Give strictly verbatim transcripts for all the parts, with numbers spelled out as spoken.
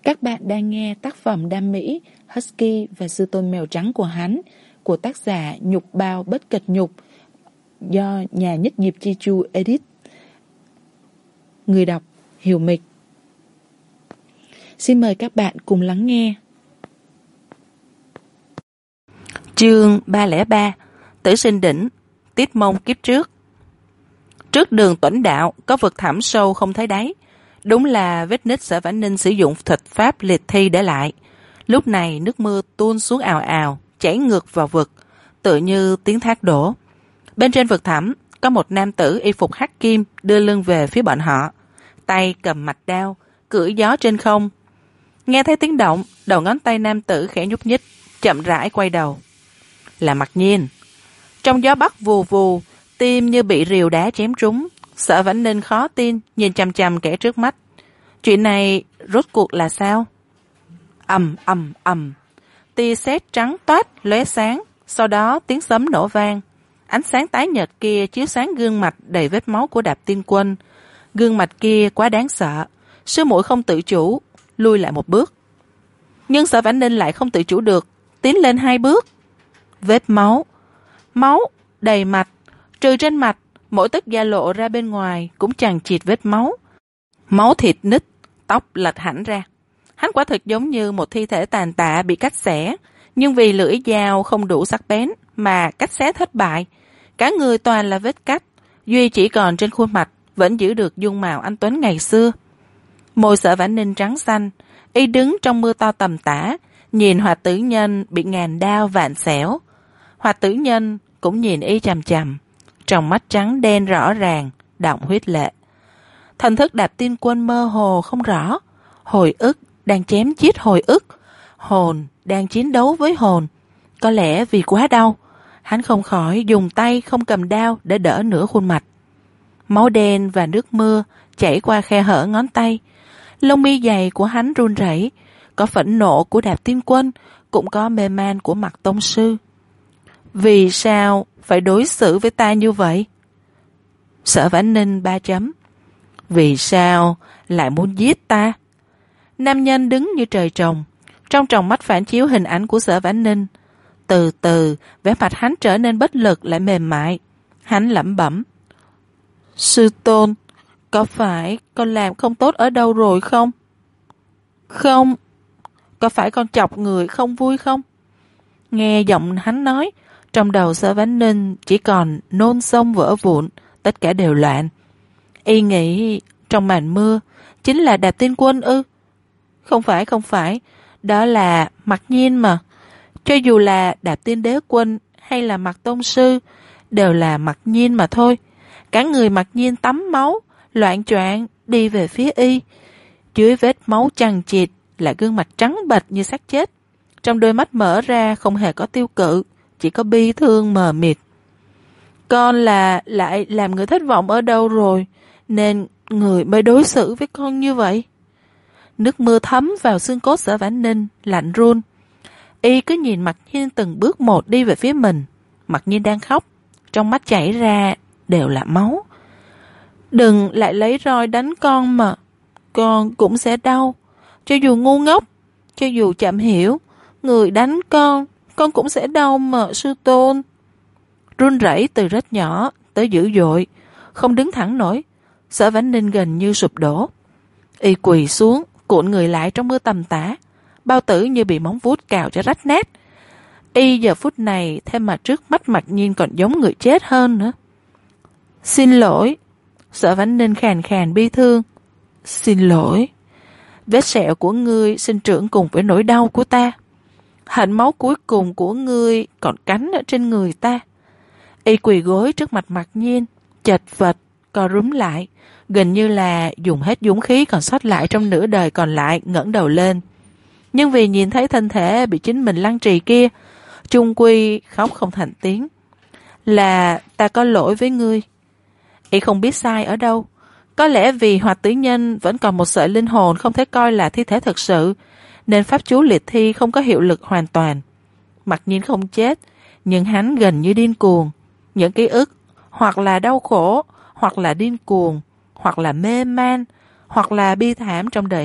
Các bạn đang nghe tác phẩm đam mỹ Husky và sư tôn mèo trắng của hắn của tác giả Nhục Bao Bất Kịch Nhục do nhà nhất nghiệp Chi Chu edit. Người đọc Hiểu Mịch. Xin mời các bạn cùng lắng nghe. Chương ba không ba Tử sinh đỉnh, Tiết Mông kiếp trước. Trước đường Tuẩn Đạo có vực thẳm sâu không thấy đáy. Đúng là vết nứt Sở Vãn Ninh sử dụng thuật pháp liệt thi để lại. Lúc này nước mưa tuôn xuống ào ào, chảy ngược vào vực, tựa như tiếng thác đổ. Bên trên vực thẳm có một nam tử y phục hắc kim đưa lưng về phía bọn họ, tay cầm mạch đao, cưỡi gió trên không. Nghe thấy tiếng động, đầu ngón tay nam tử khẽ nhúc nhích, chậm rãi quay đầu. Là Mặc Nhiên. Trong gió bắc vù vù, tim như bị rìu đá chém trúng. Sở Vãn Ninh khó tin nhìn chằm chằm kẻ trước mắt. Chuyện này rốt cuộc là sao? Ầm ầm ầm, tia sét trắng toát lóe sáng, sau đó tiếng sấm nổ vang. Ánh sáng tái nhợt kia chiếu sáng gương mặt đầy vết máu của Đạp Tiên Quân. Gương mặt kia quá đáng sợ, sư muội không tự chủ lui lại một bước. Nhưng Sở Vãn Ninh lại không tự chủ được, tiến lên hai bước. Vết máu, máu đầy mặt, trừ trên mặt, mỗi tấc da lộ ra bên ngoài cũng chằng chịt vết máu. Máu thịt nứt, tóc lệch hẳn ra. Hắn quả thực giống như một thi thể tàn tạ bị cắt xẻ, nhưng vì lưỡi dao không đủ sắc bén mà cắt xé thất bại. Cả người toàn là vết cắt, duy chỉ còn trên khuôn mặt vẫn giữ được dung mạo anh tuấn ngày xưa. Môi Sở Vãn Ninh trắng xanh, y đứng trong mưa to tầm tã, nhìn Hoạt Tử Nhân bị ngàn đao vạn xẻo. Hoạt Tử Nhân cũng nhìn y chằm chằm, trong mắt trắng đen rõ ràng, đọng huyết lệ. Thần thức Đạp Tiên Quân mơ hồ không rõ, hồi ức đang chém giết hồi ức, hồn đang chiến đấu với hồn. Có lẽ vì quá đau, hắn không khỏi dùng tay không cầm đao để đỡ nửa khuôn mặt. Máu đen và nước mưa chảy qua khe hở ngón tay. Lông mi dày của hắn run rẩy, có phẫn nộ của Đạp Tiên Quân, cũng có mê man của Mặc Tông Sư. Vì sao phải đối xử với ta như vậy? Sở Vãn Ninh ba chấm. Vì sao lại muốn giết ta? Nam nhân đứng như trời trồng, trong tròng mắt phản chiếu hình ảnh của Sở Vãn Ninh. Từ từ, vẻ mặt hắn trở nên bất lực lại mềm mại. Hắn lẩm bẩm. Sư tôn, có phải con làm không tốt ở đâu rồi không? Không. Có phải con chọc người không vui không? Nghe giọng hắn nói, trong đầu Sở Vãn Ninh chỉ còn nôn xông vỡ vụn, tất cả đều loạn. Y nghĩ trong màn mưa chính là Đạp Tiên Quân ư? Không phải, không phải, đó là Mặc Nhiên mà. Cho dù là Đạp Tiên Đế Quân hay là Mặc Tôn Sư, đều là Mặc Nhiên mà thôi. Cả người Mặc Nhiên tắm máu, loạn choạng đi về phía y. Dưới vết máu chằng chịt là gương mặt trắng bệch như xác chết. Trong đôi mắt mở ra không hề có tiêu cự, chỉ có bi thương mờ mịt. Con là lại làm người thất vọng ở đâu rồi, nên người mới đối xử với con như vậy? Nước mưa thấm vào xương cốt Sở Vãn Ninh, lạnh run. Y cứ nhìn Mặc Nhiên từng bước một đi về phía mình. Mặc Nhiên đang khóc, trong mắt chảy ra đều là máu. Đừng lại lấy roi đánh con mà, con cũng sẽ đau. Cho dù ngu ngốc, cho dù chậm hiểu, người đánh con, con cũng sẽ đau mà sư tôn. Run rẩy từ rất nhỏ tới dữ dội, không đứng thẳng nổi. Sở Vãn Ninh gần như sụp đổ. Y quỳ xuống, cuộn người lại trong mưa tầm tã, bao tử như bị móng vuốt cào cho rách nát. Y giờ phút này thêm mà trước mắt Mặc Nhiên còn giống người chết hơn nữa. Xin lỗi. Sở Vãn Ninh khàn khàn bi thương. Xin lỗi. Vết sẹo của ngươi sinh trưởng cùng với nỗi đau của ta. Hạnh máu cuối cùng của ngươi còn cắn ở trên người ta. Y quỳ gối trước mặt Mặc Nhiên, chật vật, co rúm lại, gần như là dùng hết dũng khí còn sót lại trong nửa đời còn lại ngẩng đầu lên. Nhưng vì nhìn thấy thân thể bị chính mình lăng trì kia, chung quy khóc không thành tiếng. Là ta có lỗi với ngươi. Y không biết sai ở đâu. Có lẽ vì Hoạt Tử Nhân vẫn còn một sợi linh hồn không thể coi là thi thể thật sự, nên pháp chú liệt thi không có hiệu lực hoàn toàn. Mặc Nhiên không chết, nhưng hắn gần như điên cuồng. Những ký ức, hoặc là đau khổ, hoặc là điên cuồng, hoặc là mê man, hoặc là bi thảm trong đời hắn,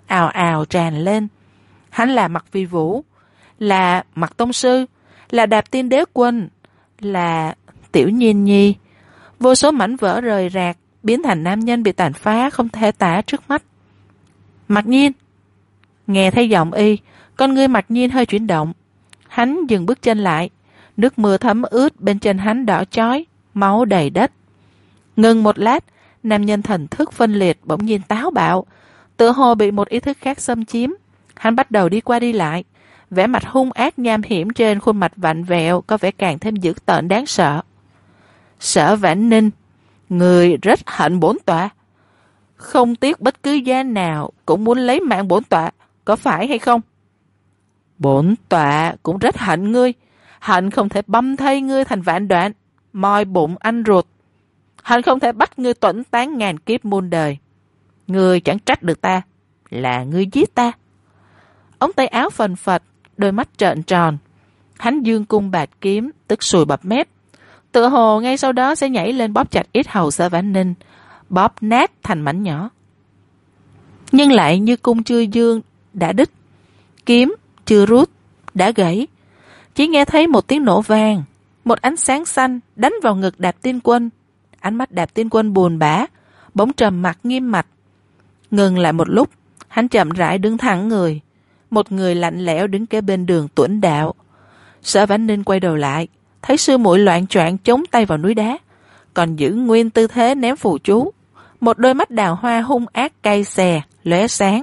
ào ào tràn lên. Hắn là Mặc Vi Vũ, là Mặc Tông Sư, là Đạp Tiên Đế Quân, là Tiểu Nhiên Nhi. Vô số mảnh vỡ rời rạc, biến thành nam nhân bị tàn phá không thể tả trước mắt. Mặc Nhiên! Nghe thấy giọng y, con ngươi Mặc Nhiên hơi chuyển động. Hắn dừng bước chân lại, nước mưa thấm ướt bên chân hắn đỏ chói, máu đầy đất. Ngừng một lát, nam nhân thần thức phân liệt bỗng nhiên táo bạo, tựa hồ bị một ý thức khác xâm chiếm. Hắn bắt đầu đi qua đi lại, vẻ mặt hung ác nham hiểm trên khuôn mặt vặn vẹo có vẻ càng thêm dữ tợn đáng sợ. Sở Vãn Ninh, người rất hận bổn tọa, không tiếc bất cứ giá nào cũng muốn lấy mạng bổn tọa, có phải hay không? Bổn tọa cũng rất hận ngươi, hận không thể băm thây ngươi thành vạn đoạn, moi bụng anh ruột, hận không thể bắt ngươi tuẫn tán ngàn kiếp muôn đời. Ngươi chẳng trách được ta, là ngươi giết ta. Ống tay áo phần phật, đôi mắt trợn tròn. Hắn dương cung bạt kiếm, tức sùi bập mép. Tựa hồ ngay sau đó sẽ nhảy lên bóp chặt yết hầu Sở Vãn Ninh, bóp nát thành mảnh nhỏ. Nhưng lại như cung chưa dương đã đứt, kiếm chưa rút đã gãy. Chỉ nghe thấy một tiếng nổ vang, một ánh sáng xanh đánh vào ngực Đạp Tiên Quân. Ánh mắt Đạp Tiên Quân buồn bã, bỗng trầm mặt nghiêm mặt. Ngừng lại một lúc, hắn chậm rãi đứng thẳng người. Một người lạnh lẽo đứng kế bên đường Tuẫn Đạo. Sở Vãn Ninh quay đầu lại, thấy sư muội loạng choạng chống tay vào núi đá, còn giữ nguyên tư thế ném phù chú. Một đôi mắt đào hoa hung ác cay xè, lóe sáng.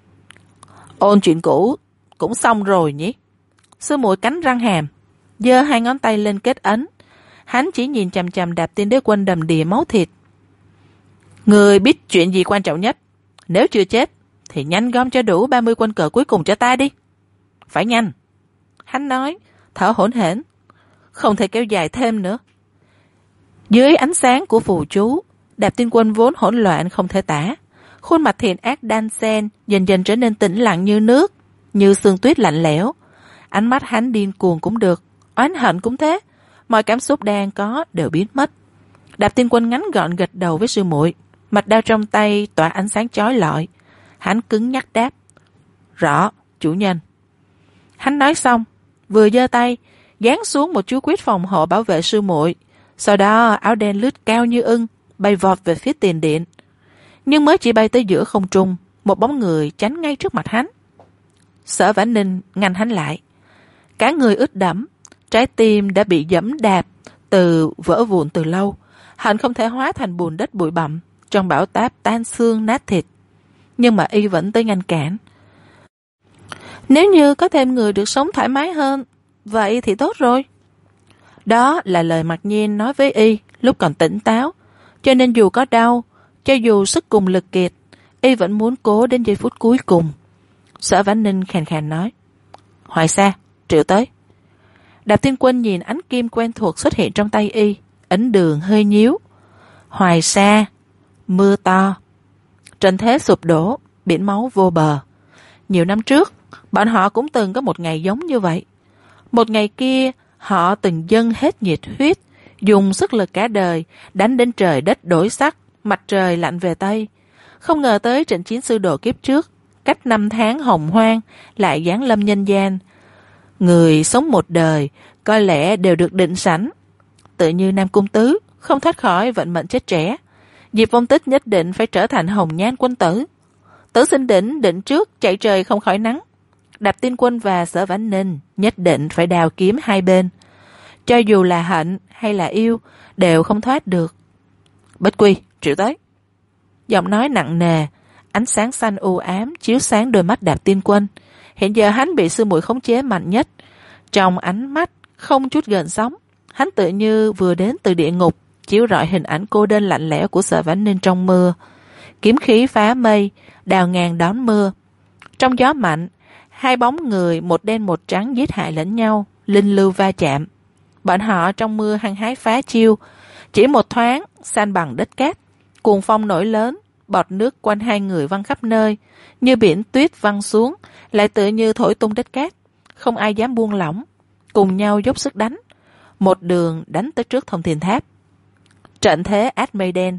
Ôn chuyện cũ cũng xong rồi nhỉ? Sư muội cắn răng hàm, giơ hai ngón tay lên kết ấn. Hắn chỉ nhìn chằm chằm Đạp Tiên Đế Quân đầm đìa máu thịt. Người biết chuyện gì quan trọng nhất? Nếu chưa chết thì nhanh gom cho đủ ba mươi quân cờ cuối cùng cho ta đi. Phải nhanh. Hắn nói, thở hổn hển. Không thể kéo dài thêm nữa. Dưới ánh sáng của phù chú, Đạp Tiên Quân vốn hỗn loạn không thể tả. Khuôn mặt thiện ác đan xen dần dần trở nên tĩnh lặng như nước, như sương tuyết lạnh lẽo. Ánh mắt hắn điên cuồng cũng được, oán hận cũng thế. Mọi cảm xúc đang có đều biến mất. Đạp Tiên Quân ngắn gọn gật đầu với sư muội, mạch đao trong tay tỏa ánh sáng chói lọi. Hắn cứng nhắc đáp, rõ, chủ nhân. Hắn nói xong, vừa giơ tay, giáng xuống một chú quyết phòng hộ bảo vệ sư muội. Sau đó áo đen lướt cao như ưng, bay vọt về phía tiền điện. Nhưng mới chỉ bay tới giữa không trung, một bóng người tránh ngay trước mặt hắn. Sở Vãn Ninh ngăn hắn lại. Cả người ướt đẫm, trái tim đã bị giẫm đạp, từ vỡ vụn từ lâu, hận không thể hóa thành bùn đất bụi bặm, trong bão táp tan xương nát thịt. Nhưng mà y vẫn tới ngăn cản. Nếu như có thêm người được sống thoải mái hơn, vậy thì tốt rồi. Đó là lời Mặc Nhiên nói với y lúc còn tỉnh táo, cho nên dù có đau, cho dù sức cùng lực kiệt, y vẫn muốn cố đến giây phút cuối cùng. Sở Vãn Ninh khàn khàn nói, Hoài Sa, triệu tới. Đạp Tiên Quân nhìn ánh kim quen thuộc xuất hiện trong tay y, ấn đường hơi nhíu. Hoài Sa, mưa to. Trần thế sụp đổ, biển máu vô bờ. Nhiều năm trước, bọn họ cũng từng có một ngày giống như vậy. Một ngày kia, họ từng dâng hết nhiệt huyết, dùng sức lực cả đời, đánh đến trời đất đổi sắc, mặt trời lạnh về Tây. Không ngờ tới trận chiến sư đồ kiếp trước, cách năm tháng hồng hoang, lại giáng lâm nhân gian. Người sống một đời, có lẽ đều được định sẵn. Tự như Nam Cung Tứ, không thoát khỏi vận mệnh chết trẻ. Diệp Vong Tích nhất định phải trở thành hồng nhan quân tử. Tử Sinh Đỉnh định trước chạy trời không khỏi nắng. Đạp Tiên Quân và Sở Vãn Ninh nhất định phải đào kiếm hai bên. Cho dù là hận hay là yêu, đều không thoát được. Bích Quy, triệu tới. Giọng nói nặng nề, ánh sáng xanh u ám chiếu sáng đôi mắt Đạp Tiên Quân. Hiện giờ hắn bị sư muội khống chế mạnh nhất. Trong ánh mắt không chút gợn sóng, hắn tự như vừa đến từ địa ngục, chiếu rọi hình ảnh cô đơn lạnh lẽo của Sở Vãn Ninh trong mưa. Kiếm khí phá mây, đào ngàn đón mưa. Trong gió mạnh, hai bóng người một đen một trắng giết hại lẫn nhau, linh lưu va chạm. Bọn họ trong mưa hăng hái phá chiêu, chỉ một thoáng san bằng đất cát. Cuồng phong nổi lớn, bọt nước quanh hai người văng khắp nơi, như biển tuyết văng xuống, lại tựa như thổi tung đất cát. Không ai dám buông lỏng, cùng nhau dốc sức đánh, một đường đánh tới trước Thông Thiên Tháp. Trận thế át mây đen,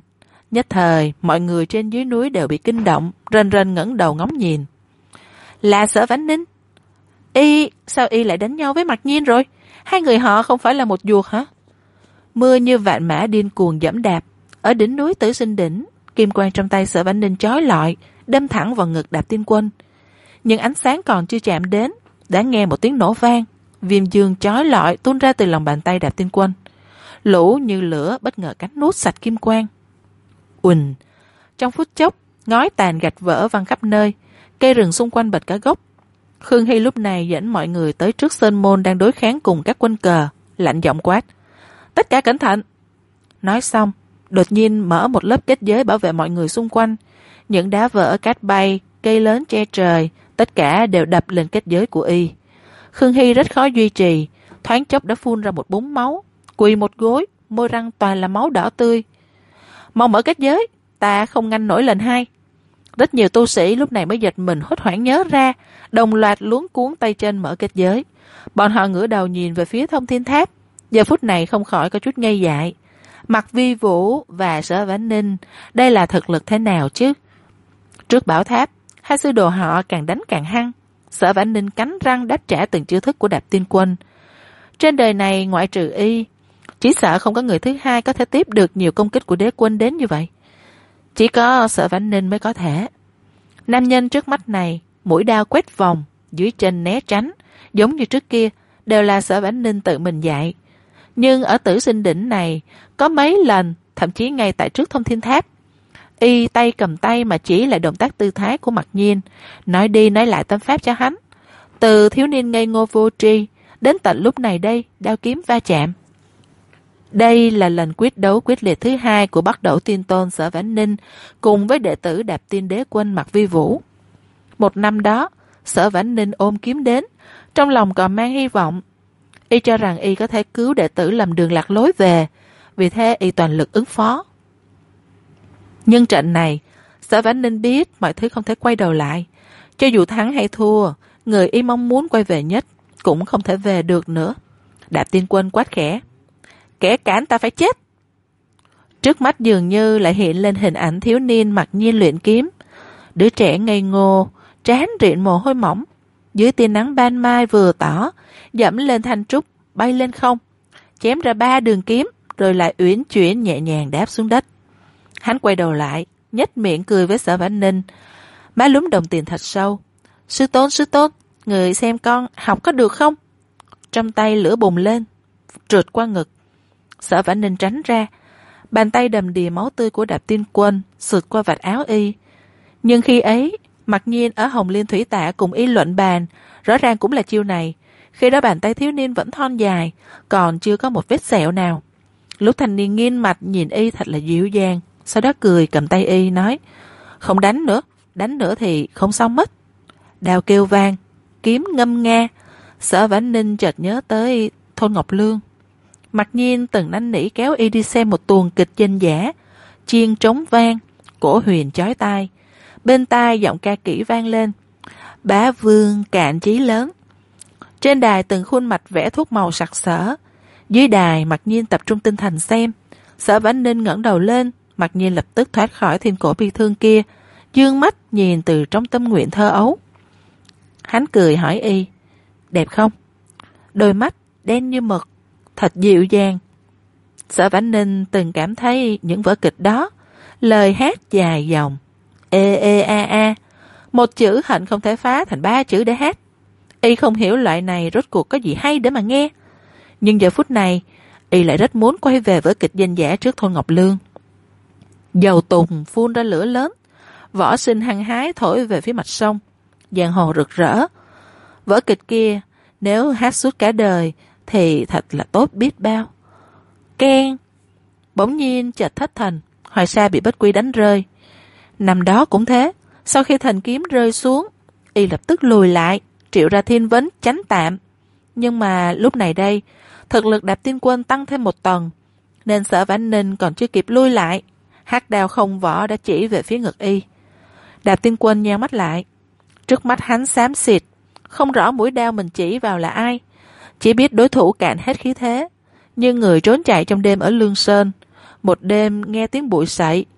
Nhất thời, mọi người trên dưới núi đều bị kinh động, rần rần ngẩng đầu ngóng nhìn. Là Sở Vãn Ninh. Y, sao y lại đánh nhau với Mặc Nhiên rồi? Hai người họ không phải là một ruột hả? Mưa như vạn mã điên cuồng dẫm đạp. Ở đỉnh núi Tử Sinh Đỉnh, kim quang trong tay Sở Vãn Ninh chói lọi, đâm thẳng vào ngực Đạp Tiên Quân. Nhưng ánh sáng còn chưa chạm đến, đã nghe một tiếng nổ vang. Viêm dương chói lọi tuôn ra từ lòng bàn tay Đạp Tiên Quân. Lũ như lửa bất ngờ cắn nuốt sạch kim quang. Uỳnh! Trong phút chốc, ngói tàn gạch vỡ văng khắp nơi, cây rừng xung quanh bật cả gốc. Khương Hy lúc này dẫn mọi người tới trước sơn môn đang đối kháng cùng các quân cờ, lạnh giọng quát. Tất cả cẩn thận! Nói xong, đột nhiên mở một lớp kết giới bảo vệ mọi người xung quanh. Những đá vỡ, cát bay, cây lớn che trời, tất cả đều đập lên kết giới của y. Khương Hy rất khó duy trì, thoáng chốc đã phun ra một búng máu, quỳ một gối, môi răng toàn là máu đỏ tươi. Mau mở kết giới, ta không ngăn nổi lần hai. Rất nhiều tu sĩ lúc này mới giật mình hốt hoảng nhớ ra, đồng loạt luống cuống tay chân mở kết giới. Bọn họ ngửa đầu nhìn về phía Thông Thiên Tháp, giờ phút này không khỏi có chút ngây dại. Mặc Vi Vũ và Sở Vãn Ninh, đây là thực lực thế nào chứ? Trước bảo tháp, hai sư đồ họ càng đánh càng hăng. Sở Vãn Ninh cắn răng đáp trả từng chiêu thức của Đạp Tiên Quân. Trên đời này ngoại trừ y, chỉ sợ không có người thứ hai có thể tiếp được nhiều công kích của đế quân đến như vậy. Chỉ có Sở Vãn Ninh mới có thể. Nam nhân trước mắt này, mũi đao quét vòng, dưới chân né tránh, giống như trước kia, đều là Sở Vãn Ninh tự mình dạy. Nhưng ở Tử Sinh Đỉnh này, có mấy lần, thậm chí ngay tại trước Thông Thiên Tháp, y tay cầm tay mà chỉ lại động tác tư thái của Mặc Nhiên, nói đi nói lại tâm pháp cho hắn. Từ thiếu niên ngây ngô vô tri, đến tận lúc này đây, đao kiếm va chạm. Đây là lần quyết đấu quyết liệt thứ hai của Bắc Đẩu Tiên Tôn Sở Vãn Ninh cùng với đệ tử Đạp Tiên Đế Quân Mặc Vi Vũ. Một năm đó, Sở Vãn Ninh ôm kiếm đến, trong lòng còn mang hy vọng. Y cho rằng y có thể cứu đệ tử lầm đường lạc lối về, vì thế y toàn lực ứng phó. Nhưng trận này, Sở Vãn Ninh biết mọi thứ không thể quay đầu lại. Cho dù thắng hay thua, người y mong muốn quay về nhất cũng không thể về được nữa. Đạp Tiên Quân quát khẽ. Kẻ cản ta phải chết. Trước mắt dường như lại hiện lên hình ảnh thiếu niên Mặc Nhiên luyện kiếm. Đứa trẻ ngây ngô, trán rịn mồ hôi mỏng. Dưới tia nắng ban mai vừa tỏ, dẫm lên thanh trúc, bay lên không. Chém ra ba đường kiếm, rồi lại uyển chuyển nhẹ nhàng đáp xuống đất. Hắn quay đầu lại, nhếch miệng cười với Sở Vãn Ninh. Má lúm đồng tiền thật sâu. Sư tôn, sư tôn, người xem con học có được không? Trong tay lửa bùng lên, trượt qua ngực. Sở Vãn Ninh tránh ra, bàn tay đầm đìa máu tươi của Đạp Tiên Quân sượt qua vạt áo y. Nhưng khi ấy, Mặc Nhiên ở Hồng Liên Thủy Tạ cùng y luận bàn, rõ ràng cũng là chiêu này. Khi đó bàn tay thiếu niên vẫn thon dài, còn chưa có một vết sẹo nào. Lúc thanh niên nghiêng mặt nhìn y thật là dịu dàng, sau đó cười cầm tay y nói, không đánh nữa, đánh nữa thì không xong mất. Đao kêu vang, kiếm ngâm nga. Sở Vãn Ninh chợt nhớ tới Thôn Ngọc Lương. Mặc Nhiên từng năn nỉ kéo y đi xem một tuồng kịch danh giả, chiên trống vang, cổ huyền chói tai. Bên tai giọng ca kỹ vang lên, bá vương cạn chí lớn. Trên đài từng khuôn mặt vẽ thuốc màu sặc sỡ. Dưới đài Mặc Nhiên tập trung tinh thần xem. Sở Vãn Ninh ngẩng đầu lên, Mặc Nhiên lập tức thoát khỏi thiên cổ bi thương kia, dương mắt nhìn từ trong tâm nguyện thơ ấu. Hắn cười hỏi y, đẹp không? Đôi mắt đen như mực, thật dịu dàng. Sở Vãn Ninh từng cảm thấy những vở kịch đó, lời hát dài dòng, ê ê a a, một chữ hận không thể phá thành ba chữ để hát. Y không hiểu loại này rốt cuộc có gì hay để mà nghe. Nhưng giờ phút này, y lại rất muốn quay về vở kịch danh giả trước Thôn Ngọc Lương. Dầu tùng phun ra lửa lớn, võ sinh hăng hái thổi về phía mặt sông, giang hồ rực rỡ. Vở kịch kia, nếu hát suốt cả đời, thì thật là tốt biết bao. Keng! Bỗng nhiên chợt thất thần, Hoài Sa bị Bích Quy đánh rơi. Năm đó cũng thế, sau khi thành kiếm rơi xuống, y lập tức lùi lại, triệu ra thiên vấn tránh tạm. Nhưng mà lúc này đây, thực lực Đạp Tiên Quân tăng thêm một tầng, nên Sở Vãn Ninh còn chưa kịp lui lại, hắc đao không vỏ đã chỉ về phía ngực y. Đạp Tiên Quân nheo mắt lại, trước mắt hắn xám xịt, không rõ mũi đao mình chỉ vào là ai, chỉ biết đối thủ cạn hết khí thế, như người trốn chạy trong đêm ở Lương Sơn, một đêm nghe tiếng bụi sậy,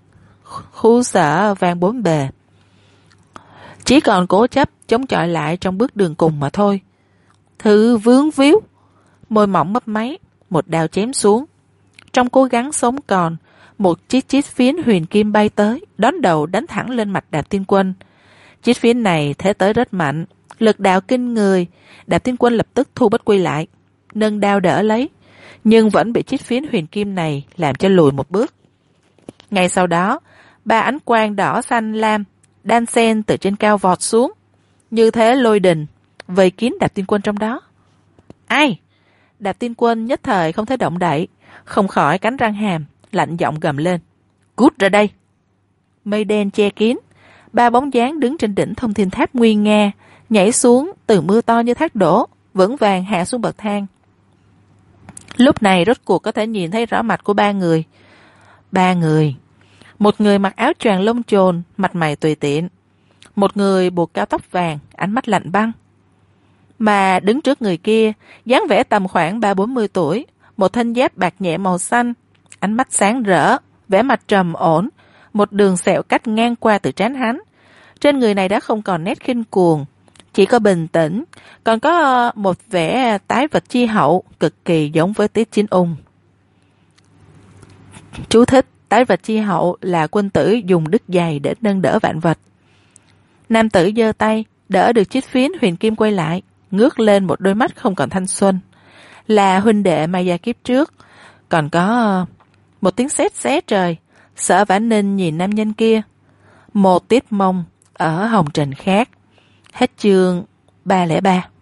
khu sở vang bốn bề. Chỉ còn cố chấp chống chọi lại trong bước đường cùng mà thôi. Thứ vướng víu, môi mỏng mấp máy, một đao chém xuống. Trong cố gắng sống còn, một chiếc chiếc phiến huyền kim bay tới, đón đầu đánh thẳng lên mặt Đạp Thiên Quân. Chiếc phiến này thế tới rất mạnh, lực đạo kinh người. Đạp Thiên Quân lập tức thu bất quy lại, nâng đao đỡ lấy, nhưng vẫn bị chiếc phiến huyền kim này làm cho lùi một bước. Ngay sau đó, ba ánh quang đỏ xanh lam đan xen từ trên cao vọt xuống, như thế lôi đình vây kín Đạp Thiên Quân trong đó. Ai? Đạp Thiên Quân nhất thời không thể động đậy, không khỏi cắn răng hàm, lạnh giọng gầm lên: Cút ra đây! Mây đen che kín, ba bóng dáng đứng trên đỉnh Thông Thiên Tháp nguy nga, nhảy xuống từ mưa to như thác đổ, vững vàng hạ xuống bậc thang. Lúc này rốt cuộc có thể nhìn thấy rõ mặt của ba người. Ba người. Một người mặc áo choàng lông chồn, mặt mày tùy tiện. Một người buộc cao tóc vàng, ánh mắt lạnh băng. Mà đứng trước người kia, dáng vẻ tầm khoảng ba bốn mươi tuổi, một thân giáp bạc nhẹ màu xanh, ánh mắt sáng rỡ, vẻ mặt trầm ổn, một đường sẹo cắt ngang qua từ trán hắn. Trên người này đã không còn nét khinh cuồng, chỉ có bình tĩnh, còn có một vẻ tái vật chi hậu, cực kỳ giống với Tiết Chính Ung. Chú thích: tái vật chi hậu là quân tử dùng đứt giày để nâng đỡ vạn vật. Nam tử giơ tay, đỡ được chiếc phiến huyền kim quay lại, ngước lên một đôi mắt không còn thanh xuân. Là huynh đệ Maya kiếp trước. Còn có một tiếng sét xé trời. Sở Vãn Ninh nhìn nam nhân kia. Một Tiết Mông ở hồng trần khác. Hết chương ba không ba.